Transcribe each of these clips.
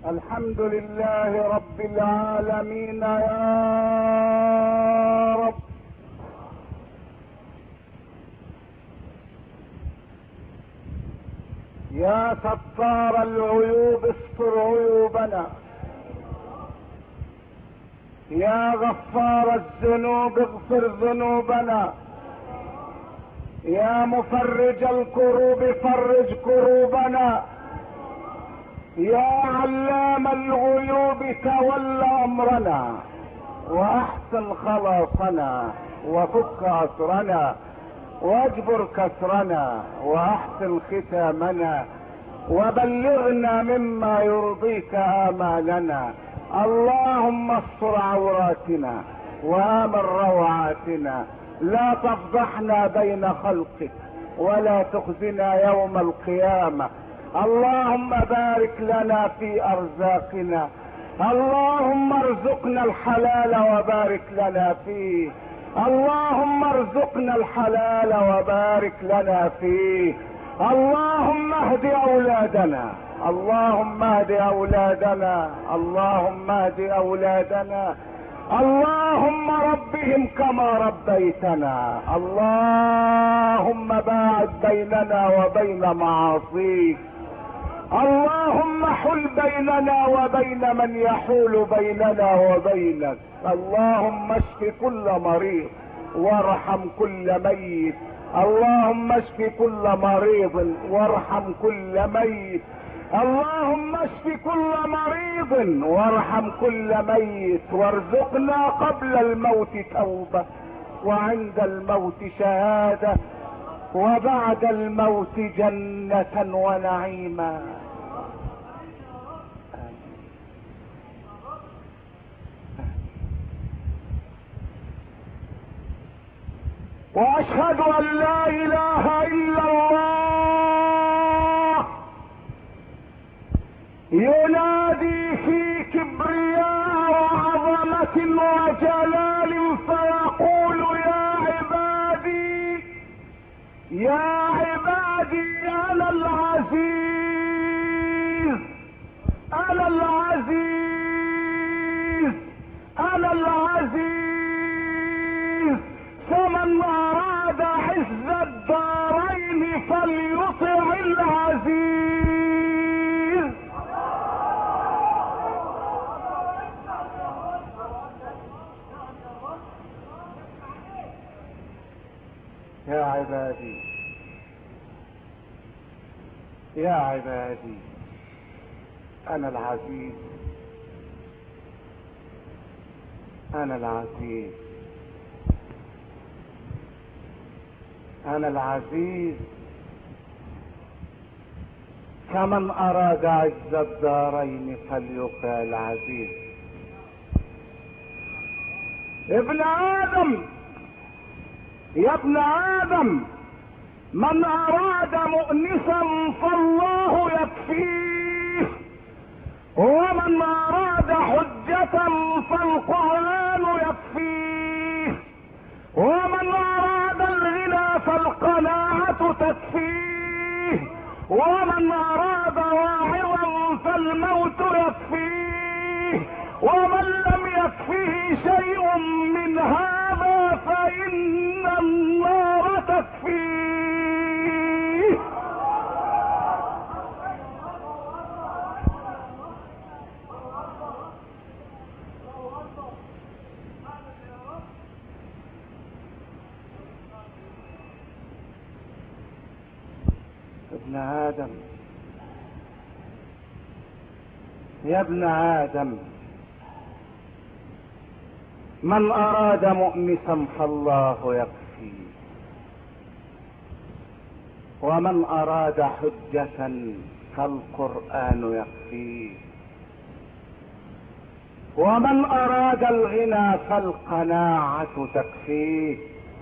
الحمد لله رب العالمين يا رب. يا ستار العيوب استر عيوبنا، يا غفار الذنوب اغفر ذنوبنا، يا مفرج الكروب فرج كروبنا، يا علام الغيوب تول امرنا واحسن خلاصنا وفك اسرنا واجبر كسرنا واحسن ختامنا وبلغنا مما يرضيك امالنا. اللهم استر عوراتنا وامن روعاتنا، لا تفضحنا بين خلقك ولا تخزنا يوم القيامة. اللهم بارك لنا في ارزاقنا، اللهم ارزقنا الحلال وبارك لنا فيه، اللهم ارزقنا الحلال وبارك لنا فيه. اللهم اهد اولادنا، اللهم اهد اولادنا، اللهم اهد اولادنا، اللهم ربهم كما ربيتنا. اللهم باعد بيننا وبين معاصيك، اللهم حل بيننا وبين من يحول بيننا وبينك. اللهم اشف كل مريض وارحم كل ميت، اللهم اشف كل مريض وارحم كل ميت، اللهم اشف كل مريض وارحم كل ميت، وارزقنا قبل الموت توبة وعند الموت شهادة وبعد الموت جنة ونعيما. واشهد ان لا اله الا الله ينادي في كبرياء وعظمة وجلال فيقول يا عبادي يا عبادي انا العزيز انا العزيز انا العزيز، فمن اراد عز الدارين فليطع العزيز. يا عبادي يا عبادي انا العزيز انا العزيز انا العزيز، كمن اراد عز الدارين فليطع العزيز. ابن ادم يا ابن ادم، من اراد مؤنسا فالله يكفيه، ومن اراد حجة فالقرآن يكفيه، ومن اراد الغنى فالقناعة تكفيه، ومن اراد واعظا فالموت يكفيه، ومن لم يكفه شيء من هذا فإن النار تكفيه. ابن آدم يا ابن آدم، من أراد مؤنسا فالله يكفيه، ومن أراد حجة فالقرآن يكفيه، ومن أراد الغنى فالقناعة تكفيه،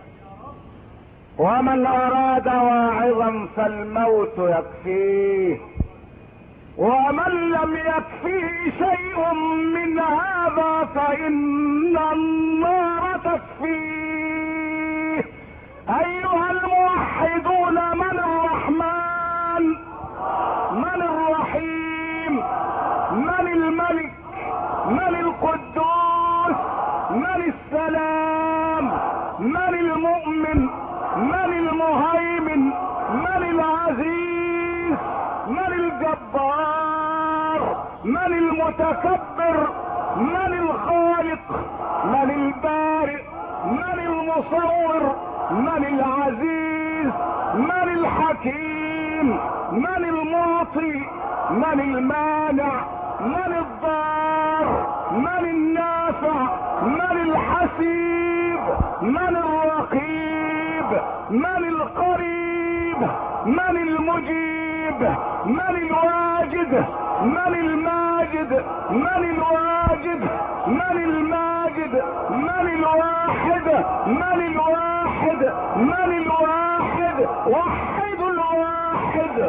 ومن أراد واعظا فالموت يكفيه، ومن لم يكفه شيء من هذا فإن النار تكفيه. أيها الموحدون، من الرحمن من الرحيم من الملك، من القدوس، من السلام، من المؤمن، من المهيمن، من العزيز، من الجبار، من المتكبر، من الخالق، من البارئ، من المصور، من العزيز، من الحكيم، من المعطي، من المانع، من الضار، من النافع، من الحسيب، من الرقيب، من القريب، من المجيب، من الواجد، من الماجد، من الواجد، من الماجد، من الواحد، من الواحد، من الواحد، وحد الواحد.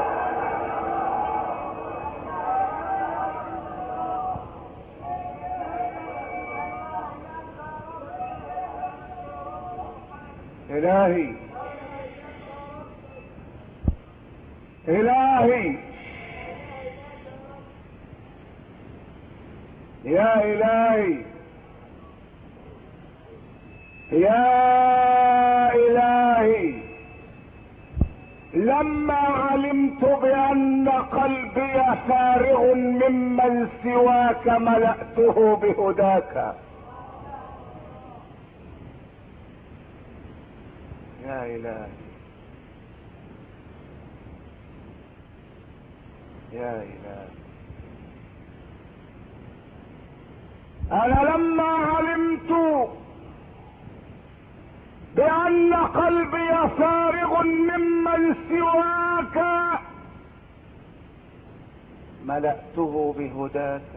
إلهي إلهي يا إلهي يا إلهي، لما علمت بأن قلبي فارغ ممن سواك ملأته بهداك. يا إلهي يا إلهي، أنا لما علمت بأن قلبي فارغ ممن سواك ملأته بهداك،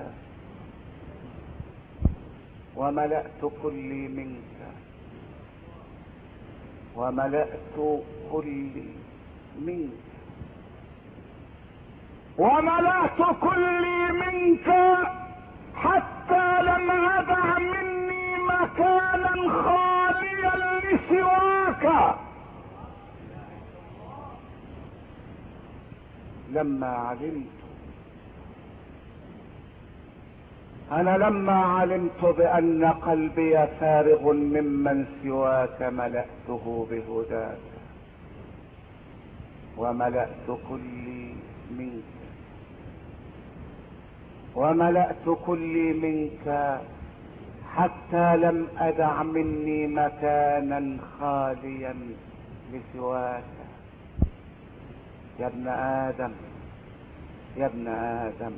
وملأت كلي منك، وملأت كلي منك، وملأت كلي منك، حتى لم أدع مني مكانا خاليا لسواك. لما علمت، أنا لما علمت بأن قلبي فارغ ممن سواك ملأته بهداك، وملأت كلي منك، وملأت كلي منك، حتى لم أدع مني مكانا خاليا لسواك. يا ابن آدم يا ابن آدم،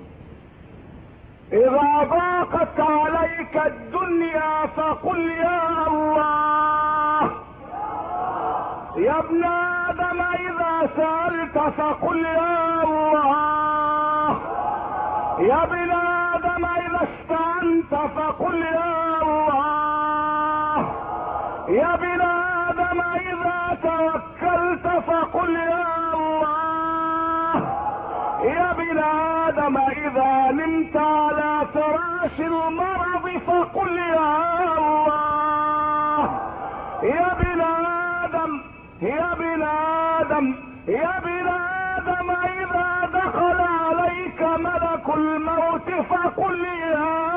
إذا ضاقت عليك الدنيا فقل يا الله. يا ابن آدم، إذا سألت فقل يا الله. يا ابن آدم، إذا استعنت فقل يا الله. يا ابن آدم، إذا توكلت فقل يا الله. يا ابن آدم، إذا نمت على فراش المرض فقل يا الله. يا ابن آدم يا ابن آدم يا ابن آدم، إذا دخل عليك ملك الموت فقل يا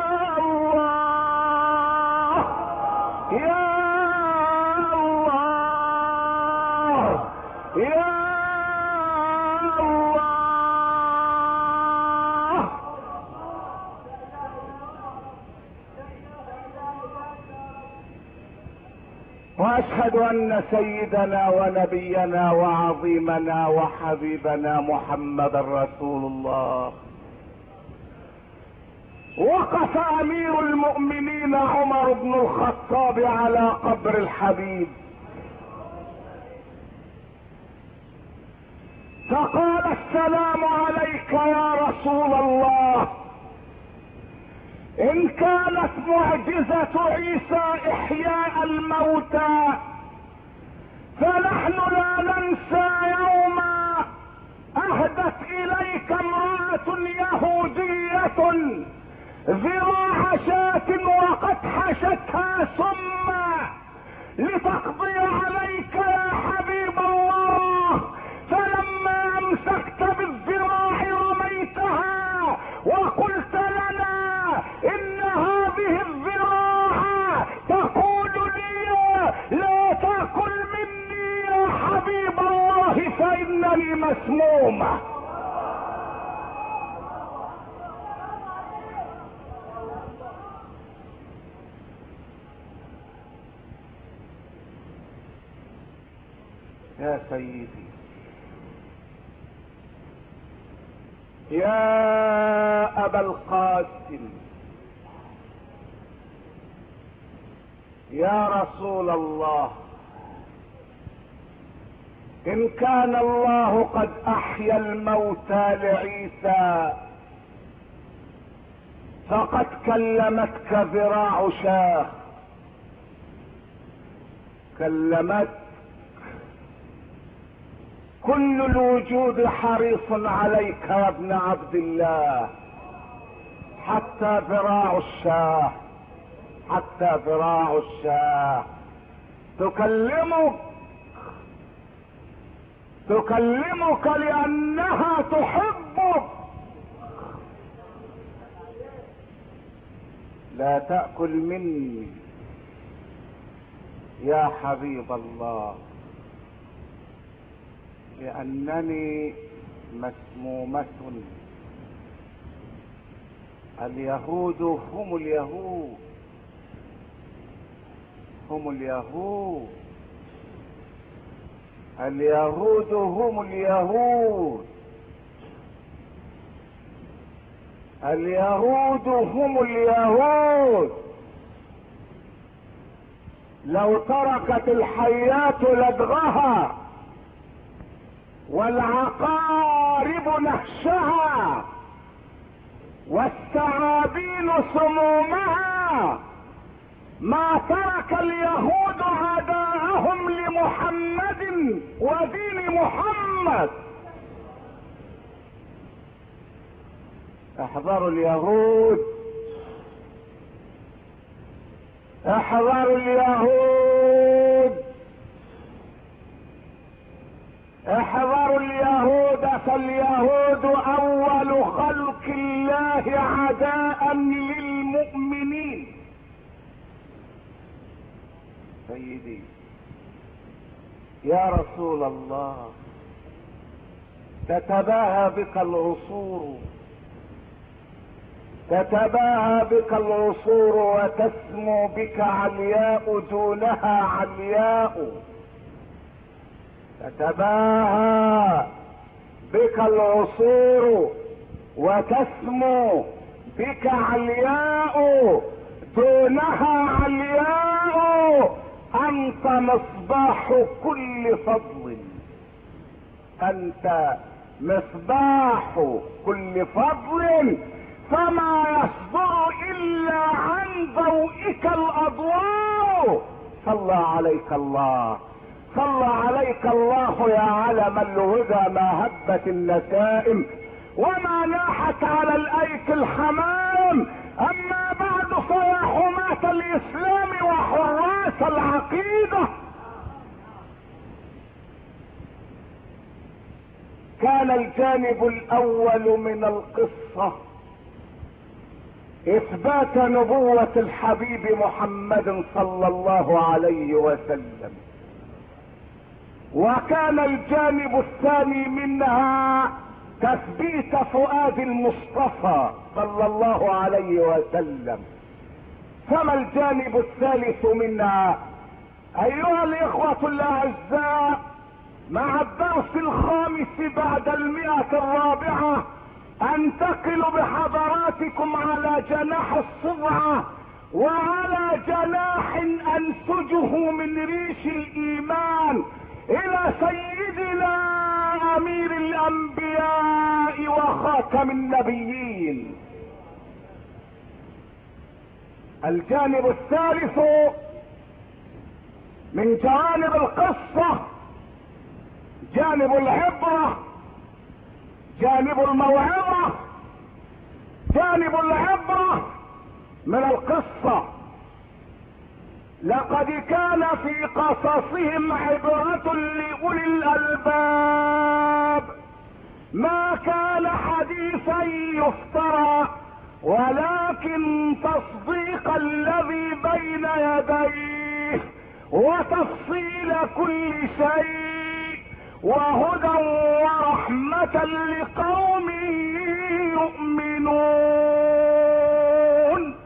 الله. يا الله يا واشهد ان سيدنا ونبينا وعظيمنا وحبيبنا محمد رسول الله. وقف امير المؤمنين عمر بن الخطاب على قبر الحبيب، فقال: السلام عليك يا رسول الله. ان كانت معجزة عيسى احياء الموتى، فنحن لا ننسى يوما اهدت اليك امرأة يهودية ذراع شاة وقد حشتها سما لتقضي عليك يا حبيب الله، فلما امسكت بالذراع رميتها وقلت ان هذه الذراع تقول لي لا تأكل مني يا حبيب الله فانني مسمومة. يا سيدي يا ابا القاسم يا رسول الله، ان كان الله قد احيا الموتى لعيسى فقد كلمتك ذراع شاه، كلمتك. كل الوجود حريص عليك يا ابن عبد الله، حتى ذراع الشاه، حتى ذراع الشاه تكلمك لانها تحبك. لا تأكل مني يا حبيب الله لأنني مسمومة. اليهود هم اليهود، هم اليهود، اليهود هم اليهود، اليهود هم اليهود. لو تركت الحيات لدغها والعقارب نهشها والثعابين سمومها ما ترك اليهود عداءهم لمحمد ودين محمد. احذروا اليهود، احذروا اليهود، احذروا اليهود، فاليهود اول خلق الله عداء للمؤمنين. سيدي يا رسول الله، تتباهى بك العصور، تتباهى بك العصور وتسمو بك علياء دونها علياء، تتباهى بك العصور وتسمو بك علياء دونها علياء. انت مصباح كل فضل، انت مصباح كل فضل، فما يصدر الا عن ضوئك الاضواء. صلى عليك الله، صلى عليك الله يا علم الهدى، ما هبت النسائم وما لاحت على الايك الحمام. اما بعد فيا حماة الاسلام وحراس العقيدة، كان الجانب الاول من القصة اثبات نبوة الحبيب محمد صلى الله عليه وسلم، وكان الجانب الثاني منها تثبيت فؤاد المصطفى صلى الله عليه وسلم. فما الجانب الثالث منها؟ ايها الاخوة الاعزاء، مع الدرس الخامس بعد 104 انتقل بحضراتكم على جناح الصبعة وعلى جناح انسجه من ريش الايمان الى سيدنا امير الانبياء وخاتم النبيين. الجانب الثالث من جوانب القصة جانب العبرة، جانب الموعظة، جانب العبرة من القصة. لقد كان في قصصهم عبرة لأولي الألباب، ما كان حديثا يفترى ولكن ولكن تصديق الذي بين يديه وتفصيل كل شيء وهدى ورحمة لقوم يؤمنون.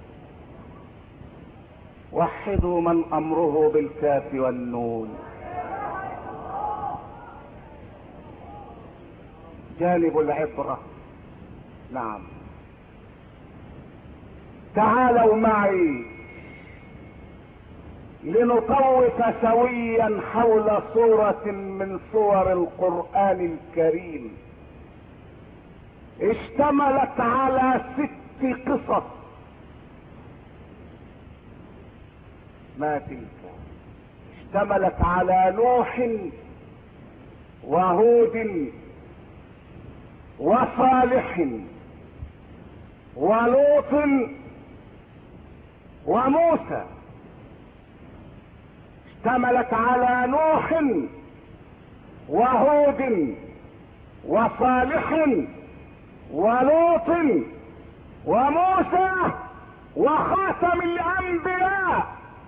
وحدوا من امره بالكاف والنون. جانب العبرة. نعم، تعالوا معي لنطوف سويا حول صورة من صور القرآن الكريم اشتملت على 6 قصص. ما تلك؟ اشتملت على نوح وهود وصالح ولوط وموسى. اشتملت على نوح وهود وصالح ولوط وموسى وخاتم الانبياء.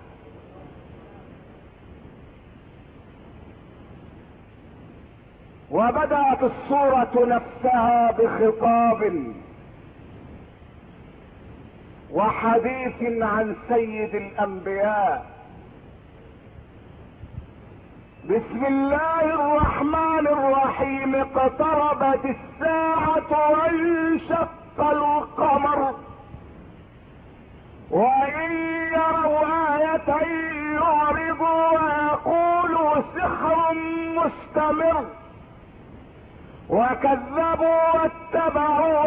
وبدأت السورة نفسها بخطاب وحديث عن سيد الانبياء. بسم الله الرحمن الرحيم. اقتربت الساعة وانشق القمر وإن يروا آية يعرضوا ويقولوا سحر مستمر وكذبوا واتبعوا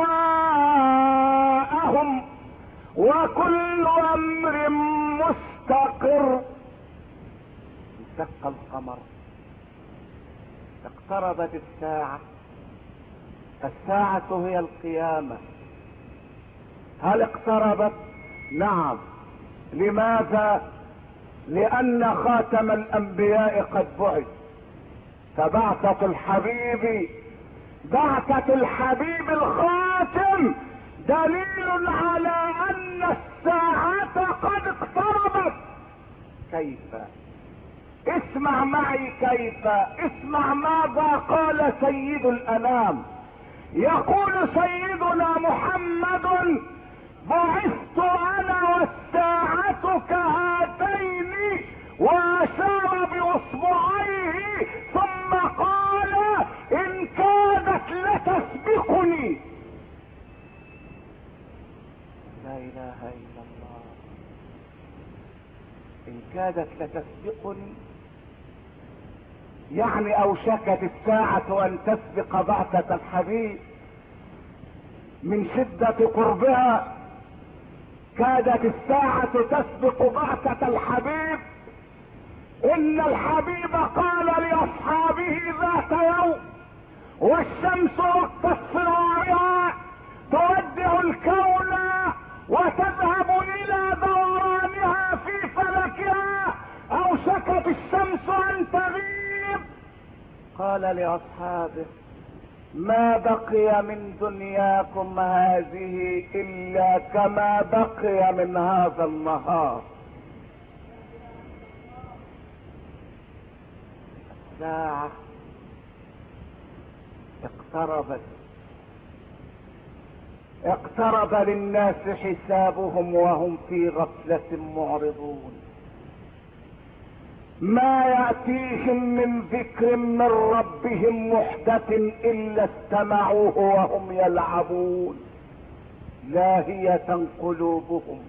أهواءهم وكل أمر مستقر. انشق القمر، اقتربت الساعة. الساعة هي القيامة. هل اقتربت؟ نعم. لماذا؟ لأن خاتم الأنبياء قد بعث. فبعثة الحبيب، بعثة الحبيب الخاتم دليل على أن الساعة قد اقتربت. كيف؟ اسمع معي كيف. اسمع ماذا قال سيد الأنام. يقول سيدنا محمد: بعثت انا والساعة كهاتين، واشار باصبعيه ثم قال: ان كادت لتسبقني. لا اله الا الله. ان كادت لتسبقني يعني اوشكت الساعة ان تسبق بعثة الحبيب من شدة قربها. كادت الساعة تسبق بعثة الحبيب. ان الحبيب قال لاصحابه ذات يوم والشمس وقت اصفرارها تودع الكون وتذهب الى دورانها في فلكها، اوشكت الشمس ان تغيب. قال لاصحابه: ما بقي من دنياكم هذه الا كما بقي من هذا النهار. الساعة اقتربت. اقترب للناس حسابهم وهم في غفلة معرضون. ما يأتيهم من ذكر من ربهم محدث إلا استمعوه وهم يلعبون لاهية قلوبهم.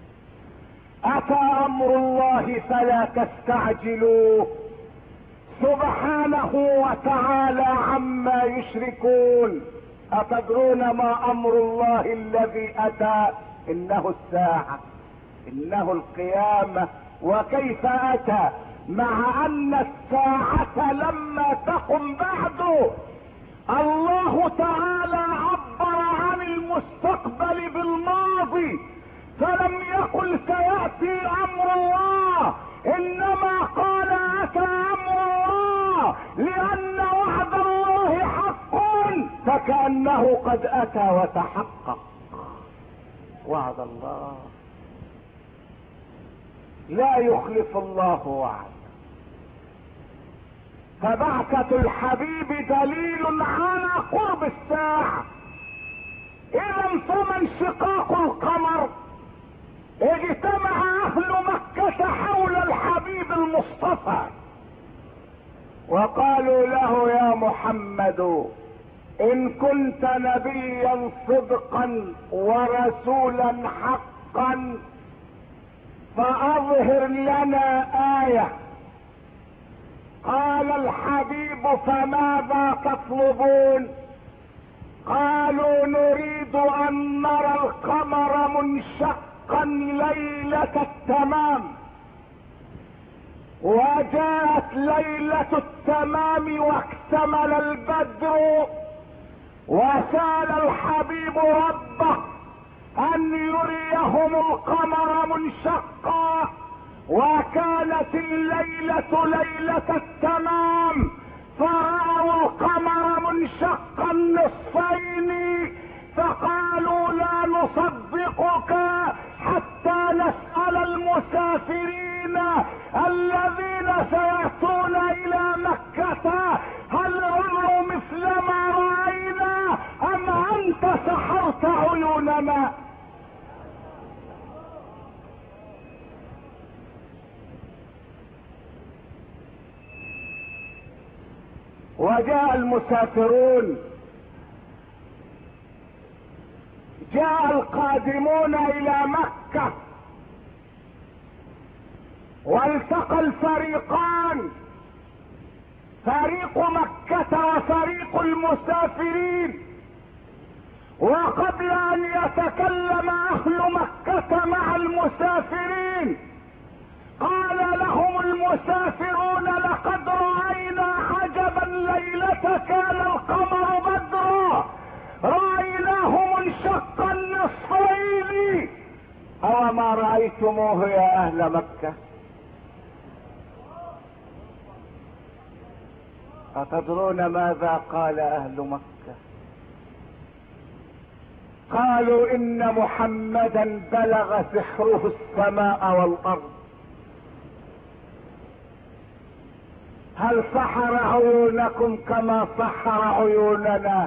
أتى أمر الله فلا تستعجلوه سبحانه وتعالى عما يشركون. أتدرون ما أمر الله الذي أتى؟ إنه الساعة، إنه القيامة. وكيف أتى؟ مع ان الساعة لما تقم بعد الله تعالى عبر عن المستقبل بالماضي، فلم يقل سيأتي امر الله، انما قال اتى امر الله لان وعد الله حق، فكأنه قد اتى وتحقق. وعد الله لا يخلف الله وعد. فبعثة الحبيب دليل على قرب الساعة. اذا ثم انشقاق القمر اجتمع اهل مكة حول الحبيب المصطفى وقالوا له يا محمد ان كنت نبيا صدقا ورسولا حقا فاظهر لنا آية. قال الحبيب فماذا تطلبون؟ قالوا نريد ان نرى القمر منشقا ليلة التمام. وجاءت ليلة التمام واكتمل البدر وسال الحبيب ربه ان يريهم القمر منشقا. وكانت الليلة ليلة التمام فرأوا القمر منشقا نصفين فقالوا لا نصدقك حتى نسأل المسافرين الذين سيأتون الى مكة هل رأوا مثل ما رأينا ام انت سحرت عيوننا. وجاء المسافرون، جاء القادمون الى مكة والتقى الفريقان، فريق مكة وفريق المسافرين. وقبل ان يتكلم اهل مكة مع المسافرين قال لهم المسافرون لقد رأينا عجبا ليلة كان القمر بدرا رأيناه منشقا نصفين أوما رأيتموه يا أهل مكة؟ أتدرون ماذا قال أهل مكة؟ قالوا إن محمدا بلغ سحره السماء والأرض. هل سحر عيونكم كما سحر عيوننا؟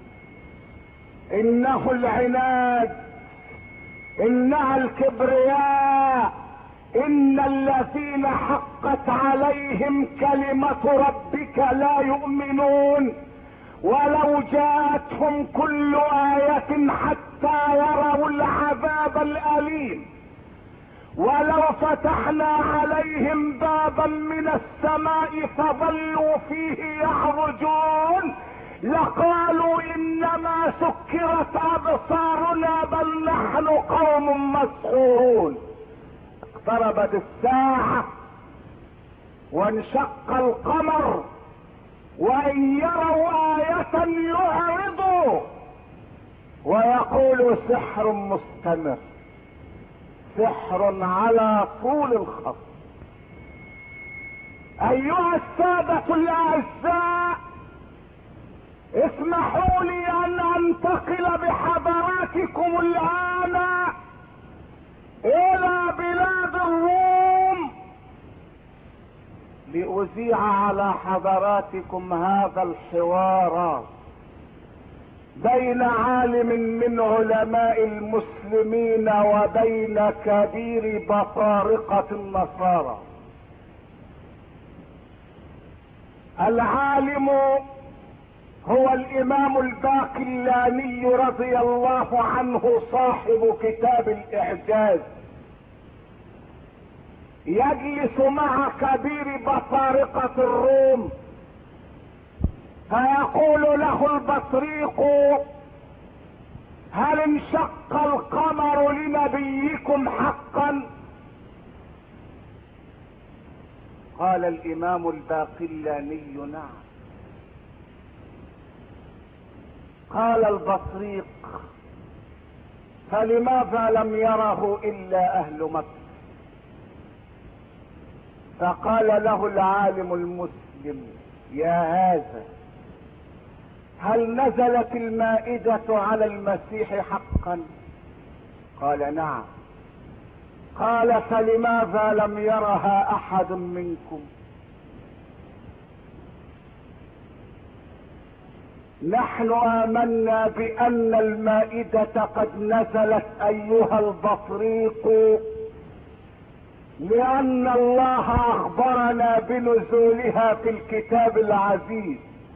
انه العناد، انها الكبرياء، ان الذين حقت عليهم كلمة ربك لا يؤمنون ولو جاءتهم كل آية حتى يروا العذاب الأليم. ولو فتحنا عليهم بابا من السماء فظلوا فيه يعرجون لقالوا انما سكرت ابصارنا بل نحن قوم مسحورون. اقتربت الساعة وانشق القمر وان يروا آية يعرضوا ويقولوا سحر مستمر، سحر على طول الخط. ايها السادة الاعزاء اسمحوا لي ان انتقل بحضراتكم الان الى بلاد الروم لأذيع على حضراتكم هذا الحوار بين عالم من علماء المسلمين وبين كبير بطارقة النصارى. العالم هو الامام الباقلاني رضي الله عنه صاحب كتاب الاعجاز، يجلس مع كبير بطارقة الروم فيقول له البطريق هل انشق القمر لنبيكم حقا؟ قال الامام الباقلاني نعم. قال البطريق فلماذا لم يره الا اهل مكة؟ فقال له العالم المسلم يا هذا هل نزلت المائدة على المسيح حقا؟ قال نعم. قال فلماذا لم يرها احد منكم؟ نحن آمنا بأن المائدة قد نزلت أيها البطريق لأن الله أخبرنا بنزولها في الكتاب العزيز،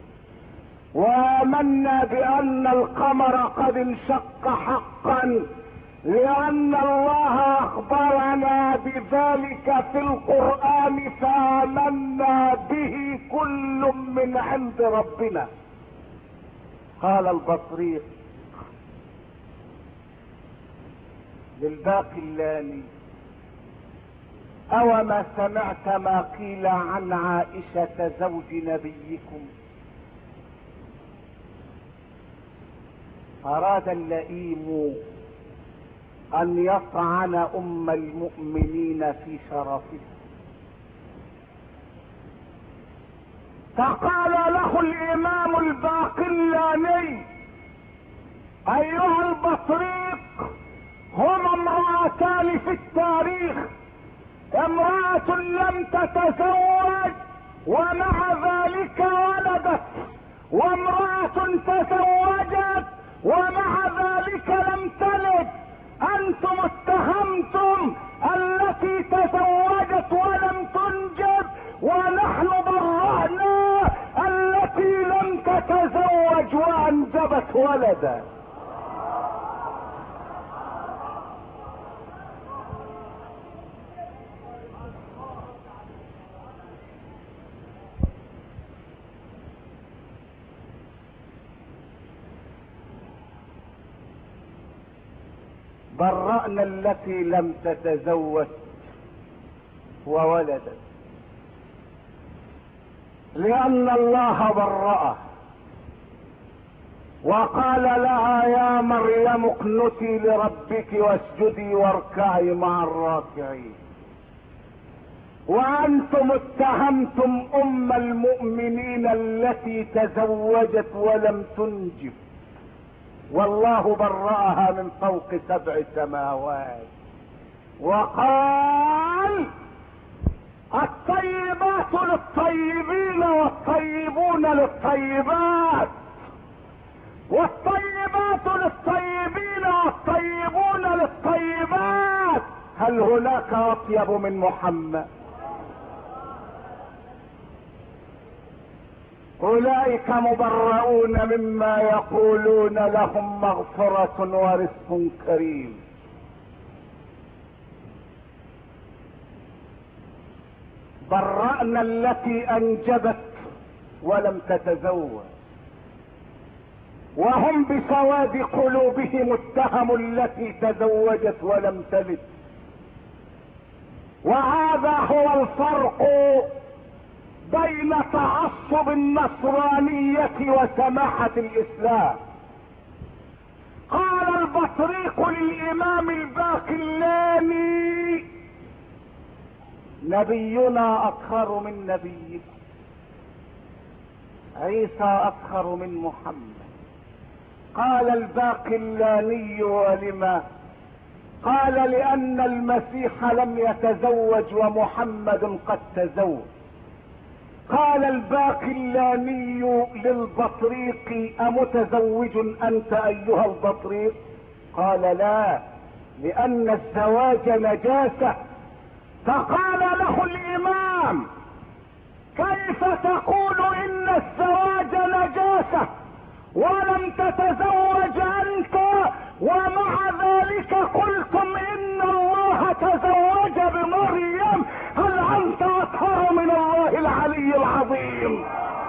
وآمنا بأن القمر قد انشق حقا لأن الله أخبرنا بذلك في القرآن، فآمنا به كل من عند ربنا. قال البطريق للباقلاني: أوما سمعت ما قيل عن عائشة زوج نبيكم؟ أراد اللئيم أن يطعن أم المؤمنين في شرفها، فقال له الإمام الباقلاني: أيها البطريق، هما امرأتان في التاريخ، امرأة لم تتزوج ومع ذلك ولدت، وامرأة تزوجت ومع ذلك لم تلد. أنتم اتهمتم التي تزوجت ولم تنجب، ونحن برأنا التي لم تتزوج وأنجبت ولدا. برأنا التي لم تتزوج وولدت لأن الله برأه، وقال لها: يا مريم اقنتي لربك واسجدي واركعي مع الراكعين. وأنتم اتهمتم أم المؤمنين التي تزوجت ولم تنجب، والله برأها من فوق 7 سماوات، وقال: الطيبات للطيبين والطيبون للطيبات، والطيبات للطيبين والطيبون للطيبات. هل هناك أطيب من محمد؟ أولئك مبرؤون مما يقولون، لهم مغفرة ورزق كريم. برأنا التي أنجبت ولم تتزوج، وهم بسواد قلوبهم اتهموا التي تزوجت ولم تلد. وهذا هو الفرق بين تعصب النصرانية وسماحة الإسلام. قال البطريق للإمام الباقلاني: نبينا أطهر من نبيكم، عيسى أطهر من محمد. قال الباقلاني: ولما؟ قال: لأن المسيح لم يتزوج ومحمد قد تزوج. قال الباقلاني للبطريق: أمتزوج أنت أيها البطريق؟ قال: لا، لأن الزواج نجاسة. فقال له الإمام: كيف تقول إن الزواج نجاسة ولم تتزوج أنت، ومع ذلك قلتم إن الله تزوج بمريم؟ هل أنت أطهر من الله العلي العظيم؟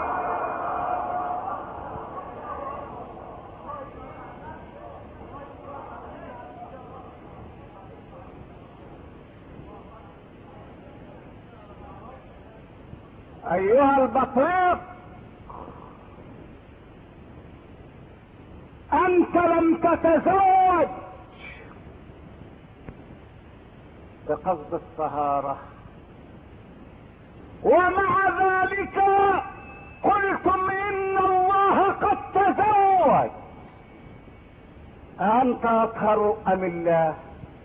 أيها البطريق، أنت لم تتزوج بقصد الطهارة، ومع ذلك قلتم إن الله قد تزوج. أنت أطهر أم الله؟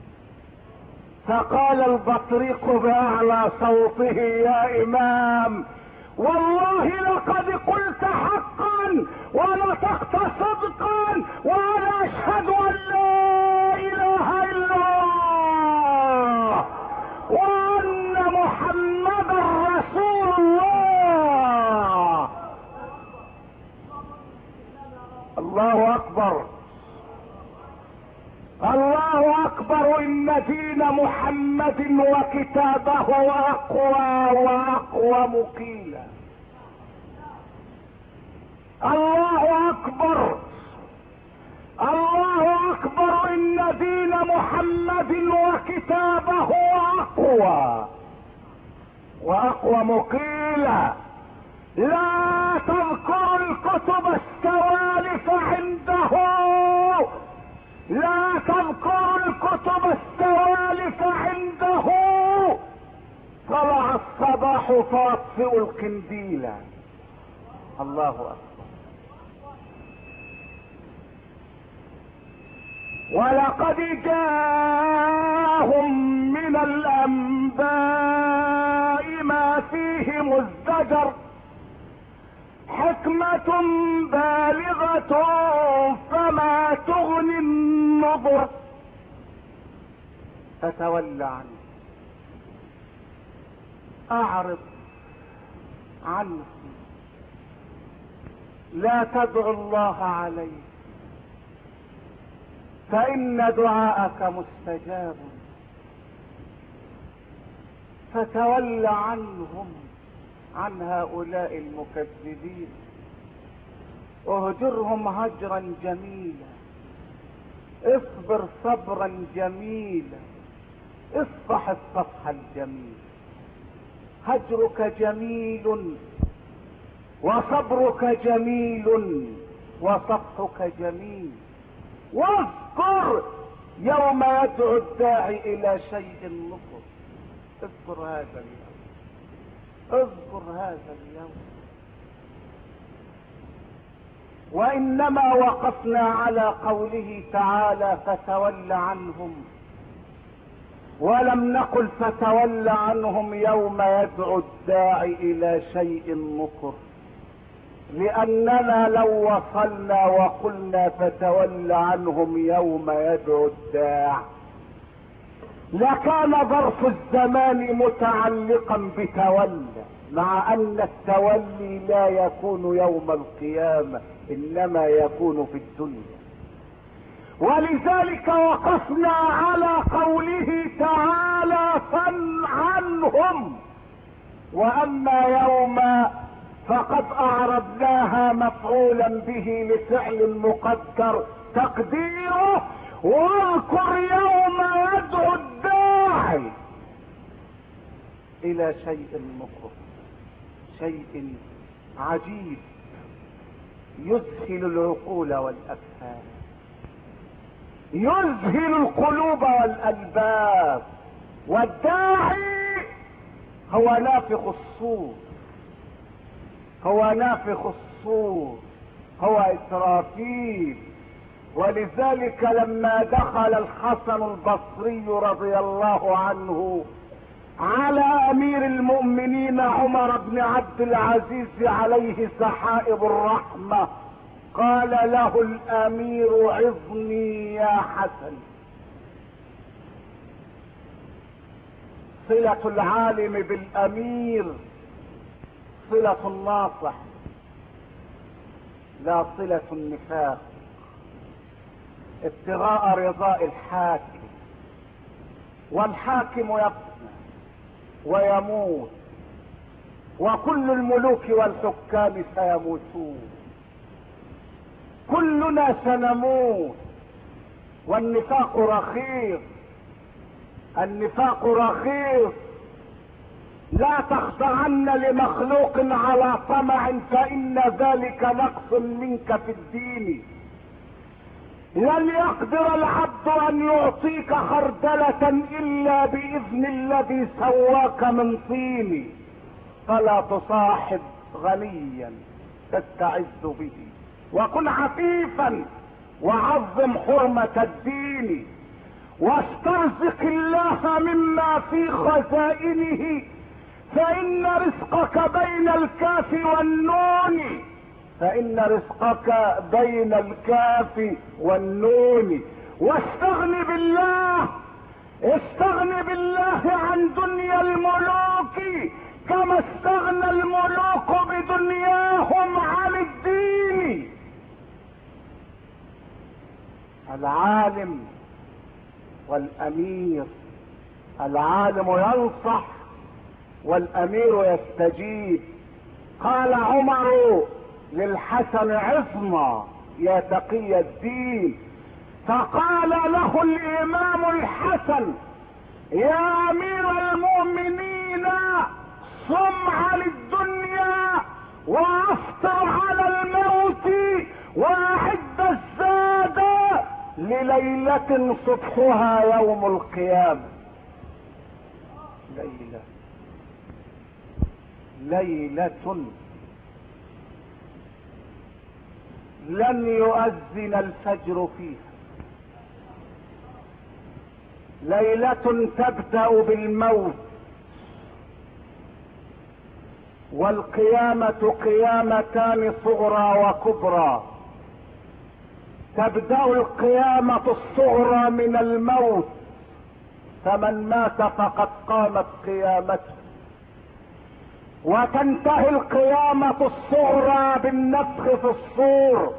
فقال البطريق بأعلى صوته: يا إمام، والله لقد قلت حقا ونطقت صدقا، وانا اشهد ان لا اله الا الله وان محمدا رسول الله. الله اكبر، الله اكبر، ان دين محمد وكتابه اقوى واقوى مقيلا. الله اكبر، الله اكبر، ان دين محمد وكتابه اقوى واقوى مقيلا. لا تذكر الكتب السوالف عنده، لا تذكر الكتب السوالف عنده. طلع الصباح فاطفئ القنديل. الله اكبر. ولقد جاءهم من الانباء ما فيه مزدجر، حكمة بالغة فما تغني النظر. فتول عنه، اعرض عنه، لا تدعو الله عليه، فإن دعاءك مستجاب. فتول عنهم، عن هؤلاء المكذبين، اهجرهم هجرا جميلا، اصبر صبرا جميلا، اصفح الصفح الجميل. هجرك جميل وصبرك جميل وصفحك جميل. واذكر يوم يدعو الداعي الى شيء نكر. اذكر هذا اليوم، اذكر هذا اليوم. وانما وقفنا على قوله تعالى: فتول عنهم، ولم نقل فتول عنهم يوم يدعو الداعي الى شيء نكر، لاننا لو وصلنا وقلنا فتول عنهم يوم يدعو الداع لكان ظرف الزمان متعلقا بتولى، مع ان التولي لا يكون يوم القيامة، انما يكون في الدنيا. ولذلك وقفنا على قوله تعالى: فانعنهم. واما يوم فقد اعربناها مفعولا به لفعل مقدر تقديره: واذكر يوم يدعو الداعي الى شيء نكر، شيء عجيب يذهل العقول والافهام، يذهل القلوب والالباب. والداعي هو نافخ الصور، هو نافخ الصور، هو اسرافيل. ولذلك لما دخل الحسن البصري رضي الله عنه على امير المؤمنين عمر بن عبد العزيز عليه سحائب الرحمة، قال له الامير: عظني يا حسن. صلة العالم بالامير صلة الناصح، لا صلة النفاق. ابتغاء رضاء الحاكم، والحاكم يفنى ويموت، وكل الملوك والحكام سيموتون، كلنا سنموت. والنفاق رخيص، النفاق رخيص. لا تخضعن لمخلوق على طمع، فإن ذلك نقص منك في الدين. لن يقدر العبد أن يعطيك خردلة إلا بإذن الذي سواك من طين. فلا تصاحب غنيا تستعز به، وكن عفيفا وعظم حرمة الدين، واسترزق الله مما في خزائنه، فإن رزقك بين الكاف والنون، فإن رزقك بين الكاف والنون. واستغن بالله، استغن بالله عن دنيا الملوك كما استغنى الملوك بدنياهم عن الدين. العالم والامير، العالم ينصح والامير يستجيب. قال عمر للحسن عظنا يا تقي الدين، فقال له الامام الحسن يا امير المؤمنين صم عن الدنيا وافطر على الموت واعد الزاد لليلة صبحها يوم القيامة. ليلة لن يؤذن الفجر فيها، ليلة تبدأ بالموت، والقيامة قيامتان صغرى وكبرى. تبدأ القيامة الصغرى من الموت، فمن مات فقد قامت قيامته، وتنتهي القيامة الصغرى بالنفخ في الصور،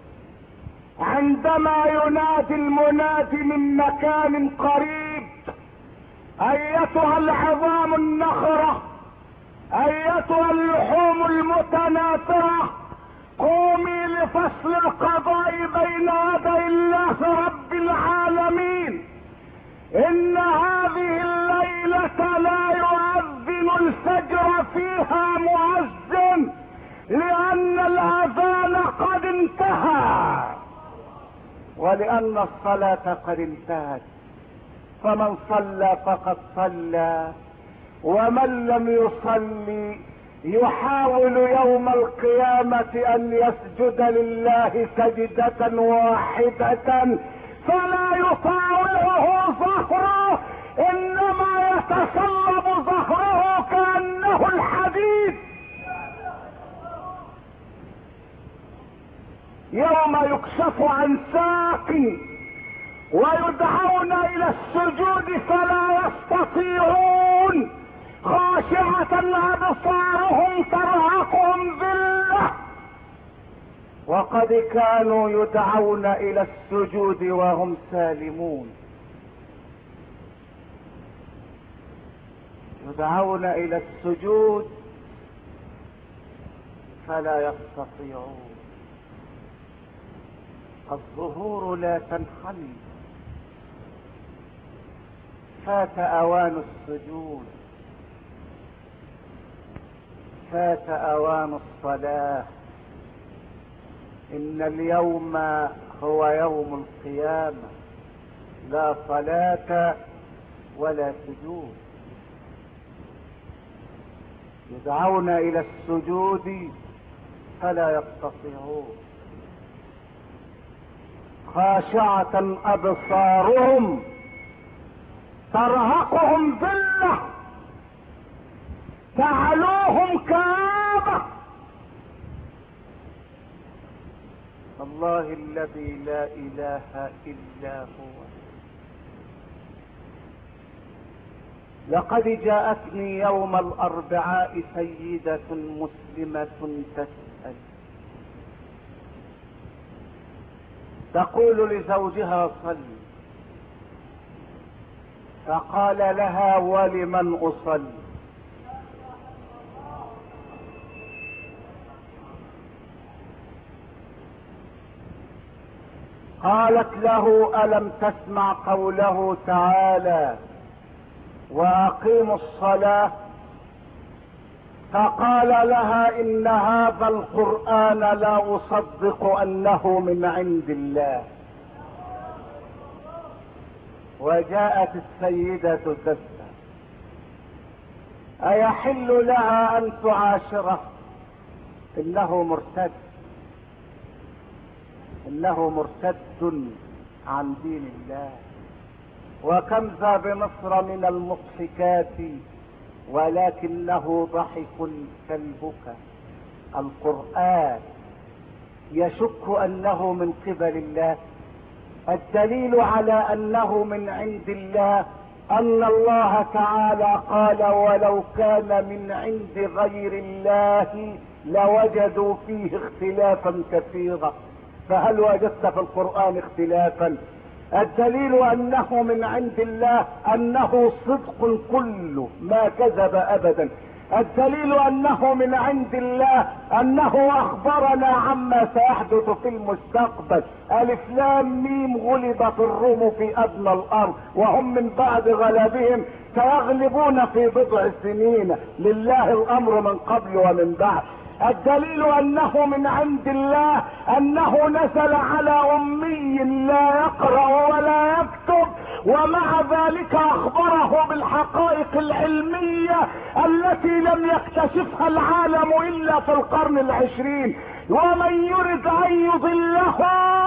عندما ينادي المنادي من مكان قريب ايتها العظام النخرة، ايتها اللحوم المتناثرة، قومي لفصل القضاء بين يدي الله رب العالمين. ان هذه الليلة لا يؤذن الفجر فيها مؤذن، لان الاذان قد انتهى ولان الصلاة قد انتهت، فمن صلى فقد صلى، ومن لم يصلي يحاول يوم القيامة ان يسجد لله سجدة واحدة فلا يطاوعه ظهره، انما يتصلب ظهره كأنه الحديد. يوم يكشف عن ساق ويدعون الى السجود فلا يستطيعون، خاشعة ابصارهم ترهقهم ذلة، وقد كانوا يدعون الى السجود وهم سالمون، يدعون الى السجود فلا يستطيعون. الظهور لا تنحل، فات اوان السجود، فات اوان الصلاة. ان اليوم هو يوم القيامة، لا صلاة ولا سجود. يدعون الى السجود فلا يستطيعون، خاشعة ابصارهم ترهقهم ذلة تعلوهم كآبة. الله الذي لا اله الا هو. لقد جاءتني يوم الاربعاء سيدة مسلمة تسأل، تقول لزوجها صل، فقال لها ولمن اصلي؟ قالت له الم تسمع قوله تعالى واقيموا الصلاة؟ فقال لها ان هذا القرآن لا اصدق انه من عند الله. وجاءت السيدة تسأل ايحل لها ان تعاشره؟ انه مرتد، انه مرتد عن دين الله. وكم ذا بمصر من المضحكات ولكنه ضحك كالبكا. القرآن يشك انه من قبل الله. الدليل على انه من عند الله ان الله تعالى قال ولو كان من عند غير الله لوجدوا فيه اختلافا كثيرا. فهل وجدت في القرآن اختلافا؟ الدليل انه من عند الله انه صدق كله ما كذب ابدا. الدليل انه من عند الله انه اخبرنا عما سيحدث في المستقبل. الف لام ميم غلبت الروم في ادنى الارض وهم من بعد غلبهم سيغلبون في بضع سنين، لله الامر من قبل ومن بعد. الدليل انه من عند الله انه نزل على امي لا يقرأ ولا يكتب، ومع ذلك اخبره بالحقائق العلمية التي لم يكتشفها العالم الا في القرن العشرين. ومن يرد ان يضله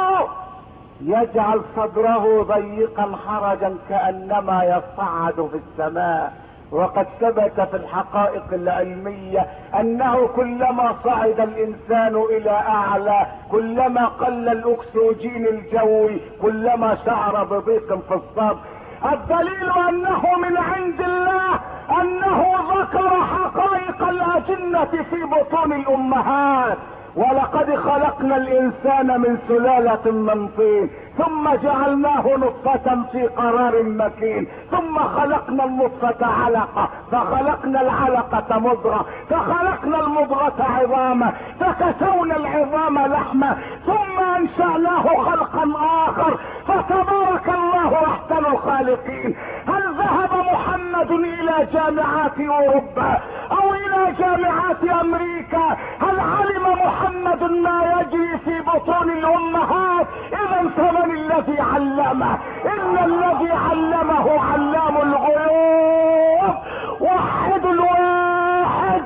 يجعل صدره ضيقا حرجا كأنما يصعد في السماء. وقد ثبت في الحقائق العلمية انه كلما صعد الانسان الى اعلى كلما قل الاكسجين الجوي كلما شعر بضيق في الصدر. الدليل انه من عند الله انه ذكر حقائق الاجنة في بطون الامهات. ولقد خلقنا الانسان من سلالة من طين ثم جعلناه نطفة في قرار مكين ثم خلقنا النطفة علقة فخلقنا العلقة مضغة فخلقنا المضغة عظاما فكسونا العظام لحما ثم انشأناه خلقا اخر فتبارك الله احسن الخالقين. هل ذهب محمد الى جامعات اوروبا او الى جامعات امريكا؟ هل علم محمد ما يجري في بطون الامهات؟ اذا فمن الذي علمه؟ ان الذي علمه علام الغيوب. وحد الواحد.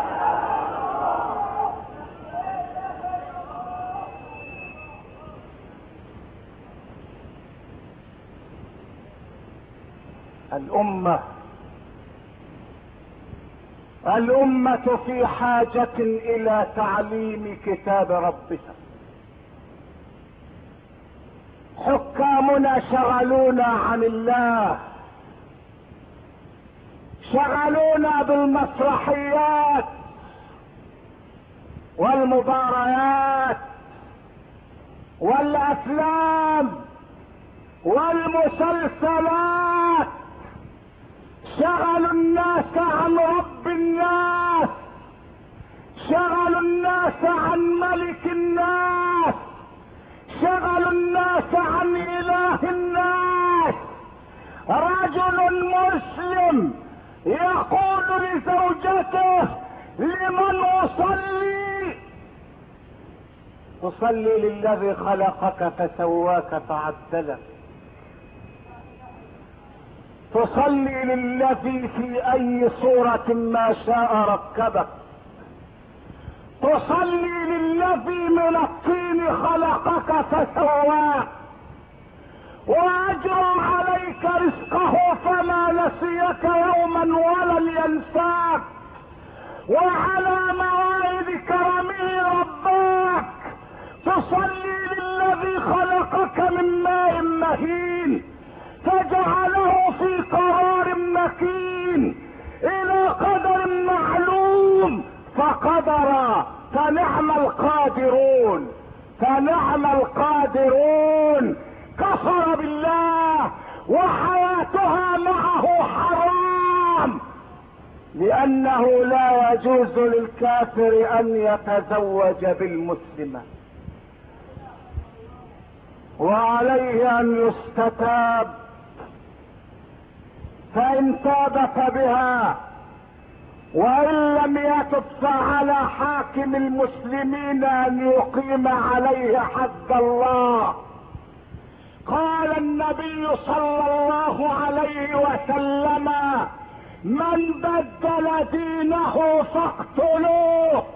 الأمة في حاجة إلى تعليم كتاب ربها. حكامنا شغلونا عن الله، شغلونا بالمسرحيات والمباريات والأفلام والمسلسلات، شغلوا الناس عن رب الناس، شغلوا الناس عن ملك الناس، شغلوا الناس عن اله الناس. رجل مسلم يقول لزوجته لمن اصلي؟ تصلي للذي خلقك فسواك فعدلك، تصلي للذي في اي صورة ما شاء ركبك، تصلي للذي من الطين خلقك فسواك واجرم عليك رزقه فما نسيك يوما ولن ينساك، وعلى موائد كرمه رباك. تصلي للذي خلقك من ماء مهين فجعله في قرار مكين الى قدر معلوم فقدر. فنعم القادرون، فنعم القادرون. كفر بالله وحياتها معه حرام، لانه لا يجوز للكافر ان يتزوج بالمسلمة، وعليه ان يستتاب. فان تاب فبها، وان لم يتب فعلى حاكم المسلمين ان يقيم عليه حد الله. قال النبي صلى الله عليه وسلم: من بدل دينه فاقتلوه.